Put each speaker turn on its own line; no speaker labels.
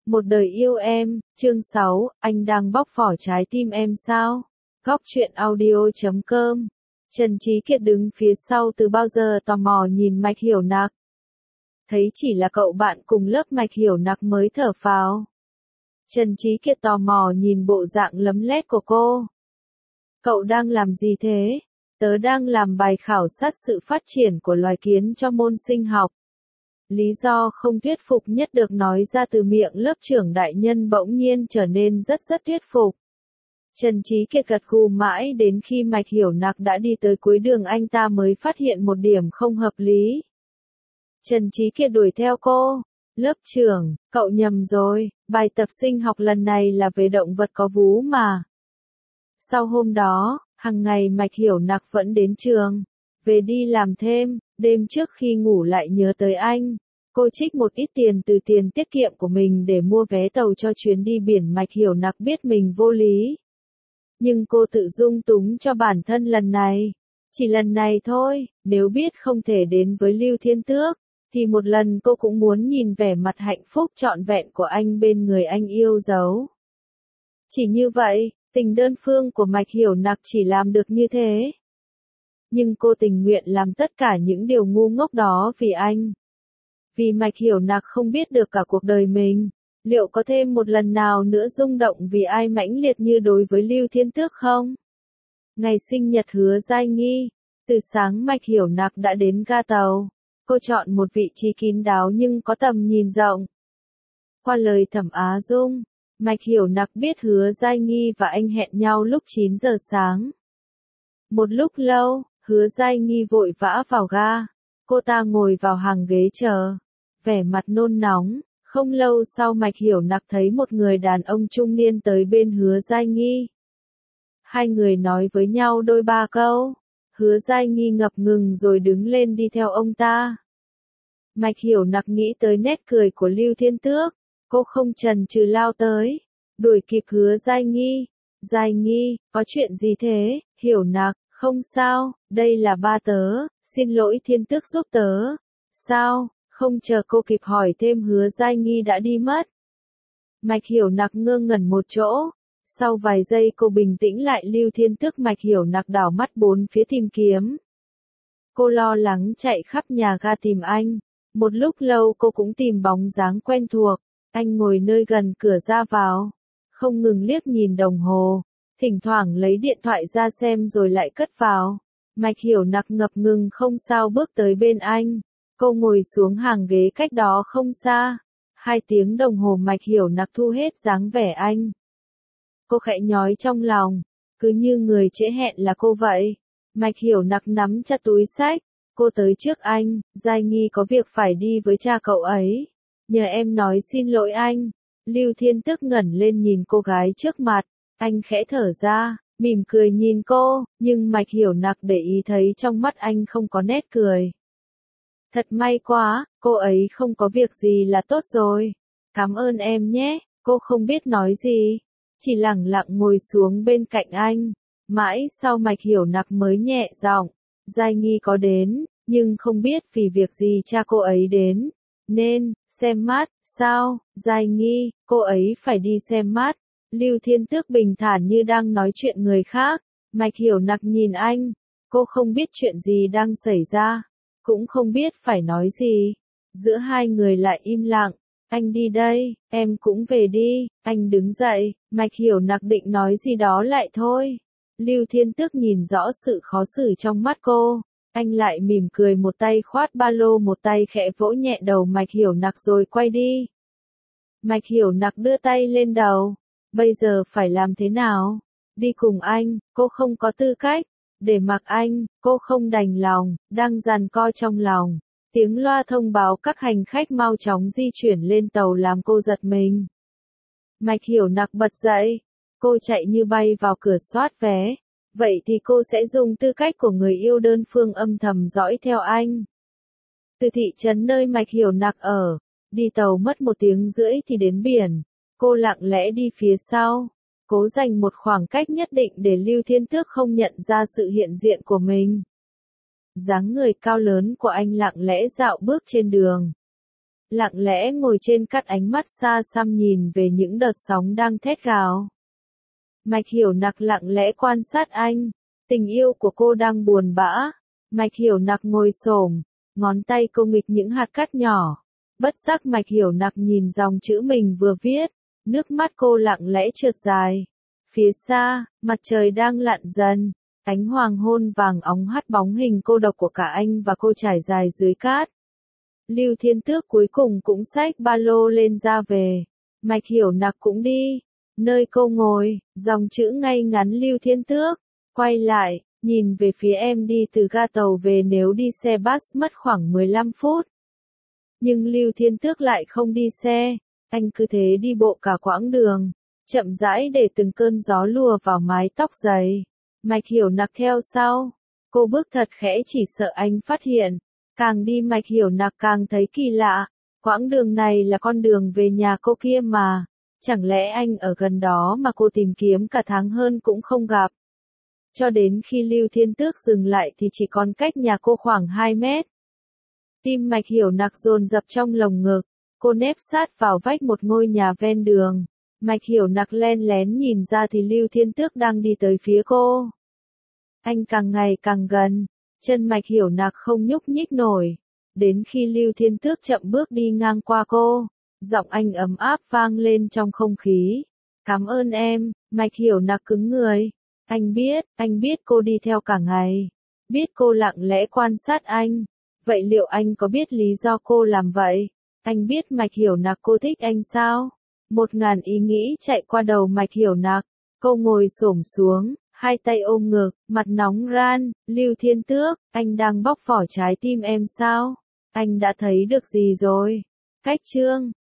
Một đời yêu em, chương 6, anh đang bóc vỏ trái tim em sao? Góc truyện audio.com. Trần Trí Kiệt đứng phía sau từ bao giờ tò mò nhìn Mạch Hiểu Nặc. Thấy chỉ là cậu bạn cùng lớp Mạch Hiểu Nặc mới thở phào. Trần Trí Kiệt tò mò nhìn bộ dạng lấm lét của cô. Cậu đang làm gì thế? Tớ đang làm bài khảo sát sự phát triển của loài kiến cho môn sinh học. Lý do không thuyết phục nhất được nói ra từ miệng lớp trưởng đại nhân bỗng nhiên trở nên rất thuyết phục. Trần Trí Kiệt gật gù mãi đến khi Mạch Hiểu Nặc đã đi tới cuối đường anh ta mới phát hiện một điểm không hợp lý. Trần Trí Kiệt đuổi theo cô. Lớp trưởng, cậu nhầm rồi, bài tập sinh học lần này là về động vật có vú mà. Sau hôm đó, hàng ngày Mạch Hiểu Nặc vẫn đến trường. Về đi làm thêm, đêm trước khi ngủ lại nhớ tới anh. Cô trích một ít tiền từ tiền tiết kiệm của mình để mua vé tàu cho chuyến đi biển. Mạch Hiểu Nặc biết mình vô lý. Nhưng cô tự dung túng cho bản thân lần này. Chỉ lần này thôi, nếu biết không thể đến với Lưu Thiên Tước, thì một lần cô cũng muốn nhìn vẻ mặt hạnh phúc trọn vẹn của anh bên người anh yêu dấu. Chỉ như vậy, tình đơn phương của Mạch Hiểu Nặc chỉ làm được như thế. Nhưng cô tình nguyện làm tất cả những điều ngu ngốc đó vì anh. Vì Mạch Hiểu Nặc không biết được cả cuộc đời mình, liệu có thêm một lần nào nữa rung động vì ai mãnh liệt như đối với Lưu Thiên Tước không? Ngày sinh nhật Hứa Giai Nghi, từ sáng Mạch Hiểu Nặc đã đến ga tàu. Cô chọn một vị trí kín đáo nhưng có tầm nhìn rộng. Qua lời Thẩm Á Dung, Mạch Hiểu Nặc biết Hứa Giai Nghi và anh hẹn nhau lúc 9 giờ sáng. Một lúc lâu, Hứa Giai Nghi vội vã vào ga. Cô ta ngồi vào hàng ghế chờ, vẻ mặt nôn nóng. Không lâu sau Mạch Hiểu Nặc thấy một người đàn ông trung niên tới bên Hứa Giai Nghi. Hai người nói với nhau đôi ba câu. Hứa Giai Nghi ngập ngừng rồi đứng lên đi theo ông ta. Mạch Hiểu Nặc nghĩ tới nét cười của Lưu Thiên Tước. Cô không chần chừ lao tới, đuổi kịp Hứa Giai Nghi. Giai Nghi, có chuyện gì thế? Hiểu Nặc, không sao, đây là ba tớ, xin lỗi Thiên Tước giúp tớ. Sao? Không chờ cô kịp hỏi thêm Hứa Giai Nghi đã đi mất. Mạch Hiểu Nặc ngơ ngẩn một chỗ. Sau vài giây cô bình tĩnh lại. Lưu Thiên Tước. Mạch Hiểu Nặc đảo mắt bốn phía tìm kiếm. Cô lo lắng chạy khắp nhà ga tìm anh. Một lúc lâu cô cũng tìm bóng dáng quen thuộc. Anh ngồi nơi gần cửa ra vào, không ngừng liếc nhìn đồng hồ, thỉnh thoảng lấy điện thoại ra xem rồi lại cất vào. Mạch Hiểu Nặc ngập ngừng không sao bước tới bên anh. Cô ngồi xuống hàng ghế cách đó không xa. 2 tiếng đồng hồ Mạch Hiểu Nặc thu hết dáng vẻ anh. Cô khẽ nhói trong lòng, cứ như người trễ hẹn là cô vậy. Mạch Hiểu Nặc nắm chặt túi xách. Cô tới trước anh. Giai Nghi có việc phải đi với cha cậu ấy. Nhờ em nói xin lỗi anh. Lưu Thiên Tước ngẩng lên nhìn cô gái trước mặt. Anh khẽ thở ra, mỉm cười nhìn cô, nhưng Mạch Hiểu Nặc để ý thấy trong mắt anh không có nét cười. Thật may quá, cô ấy không có việc gì là tốt rồi. Cảm ơn em nhé. Cô không biết nói gì, chỉ lẳng lặng ngồi xuống bên cạnh anh. Mãi sau Mạch Hiểu Nặc mới nhẹ giọng, Giai Nghi có đến, nhưng không biết vì việc gì cha cô ấy đến. Nên, xem mắt, sao? Giai Nghi, cô ấy phải đi xem mắt. Lưu Thiên Tước bình thản như đang nói chuyện người khác. Mạch Hiểu Nặc nhìn anh. Cô không biết chuyện gì đang xảy ra, cũng không biết phải nói gì. Giữa hai người lại im lặng. Anh đi đây, em cũng về đi. Anh đứng dậy. Mạch Hiểu Nặc định nói gì đó lại thôi. Lưu Thiên Tước nhìn rõ sự khó xử trong mắt cô. Anh lại mỉm cười, một tay khoát ba lô, một tay khẽ vỗ nhẹ đầu Mạch Hiểu Nặc rồi quay đi. Mạch Hiểu Nặc đưa tay lên đầu. Bây giờ phải làm thế nào? Đi cùng anh, cô không có tư cách. Để mặc anh, cô không đành lòng, đang giằng co trong lòng. Tiếng loa thông báo các hành khách mau chóng di chuyển lên tàu làm cô giật mình. Mạch Hiểu Nặc bật dậy. Cô chạy như bay vào cửa soát vé. Vậy thì cô sẽ dùng tư cách của người yêu đơn phương âm thầm dõi theo anh. Từ thị trấn nơi Mạch Hiểu Nặc ở, đi tàu mất 1 tiếng rưỡi thì đến biển. Cô lặng lẽ đi phía sau, cố dành một khoảng cách nhất định để Lưu Thiên Tước không nhận ra sự hiện diện của mình. Dáng người cao lớn của anh lặng lẽ dạo bước trên đường. lặng lẽ ngồi trên cát, ánh mắt xa xăm nhìn về những đợt sóng đang thét gào. Mạch Hiểu Nặc lặng lẽ quan sát anh, tình yêu của cô đang buồn bã. Mạch Hiểu Nặc ngồi xổm, ngón tay cô nghịch những hạt cát nhỏ. Bất giác Mạch Hiểu Nặc nhìn dòng chữ mình vừa viết, nước mắt cô lặng lẽ trượt dài. Phía xa, mặt trời đang lặn dần, ánh hoàng hôn vàng óng hắt bóng hình cô độc của cả anh và cô trải dài dưới cát. Lưu Thiên Tước cuối cùng cũng xách ba lô lên ra về. Mạch Hiểu Nặc cũng đi. Nơi cô ngồi, dòng chữ ngay ngắn Lưu Thiên Tước. Quay lại, nhìn về phía em đi từ ga tàu về, nếu đi xe bus mất khoảng 15 phút. Nhưng Lưu Thiên Tước lại không đi xe. Anh cứ thế đi bộ cả quãng đường, chậm rãi để từng cơn gió lùa vào mái tóc dày. Mạch Hiểu Nặc theo sau. Cô bước thật khẽ chỉ sợ anh phát hiện. Càng đi Mạch Hiểu Nặc càng thấy kỳ lạ. Quãng đường này là con đường về nhà cô kia mà. Chẳng lẽ anh ở gần đó mà cô tìm kiếm cả tháng hơn cũng không gặp. Cho đến khi Lưu Thiên Tước dừng lại thì chỉ còn cách nhà cô khoảng 2 mét. Tim Mạch Hiểu Nặc dồn dập trong lồng ngực. Cô nép sát vào vách một ngôi nhà ven đường. Mạch Hiểu Nặc len lén nhìn ra thì Lưu Thiên Tước đang đi tới phía cô. Anh càng ngày càng gần, chân Mạch Hiểu Nặc không nhúc nhích nổi. Đến khi Lưu Thiên Tước chậm bước đi ngang qua cô, giọng anh ấm áp vang lên trong không khí. Cảm ơn em. Mạch Hiểu Nặc cứng người. Anh biết cô đi theo cả ngày. Biết cô lặng lẽ quan sát anh. Vậy liệu anh có biết lý do cô làm vậy? Anh biết Mạch Hiểu Nặc cô thích anh sao? 1000 ý nghĩ chạy qua đầu Mạch Hiểu Nặc. Cô ngồi xổm xuống, hai tay ôm ngực, mặt nóng ran. Lưu Thiên Tước, anh đang bóc vỏ trái tim em sao? Anh đã thấy được gì rồi? Cách chương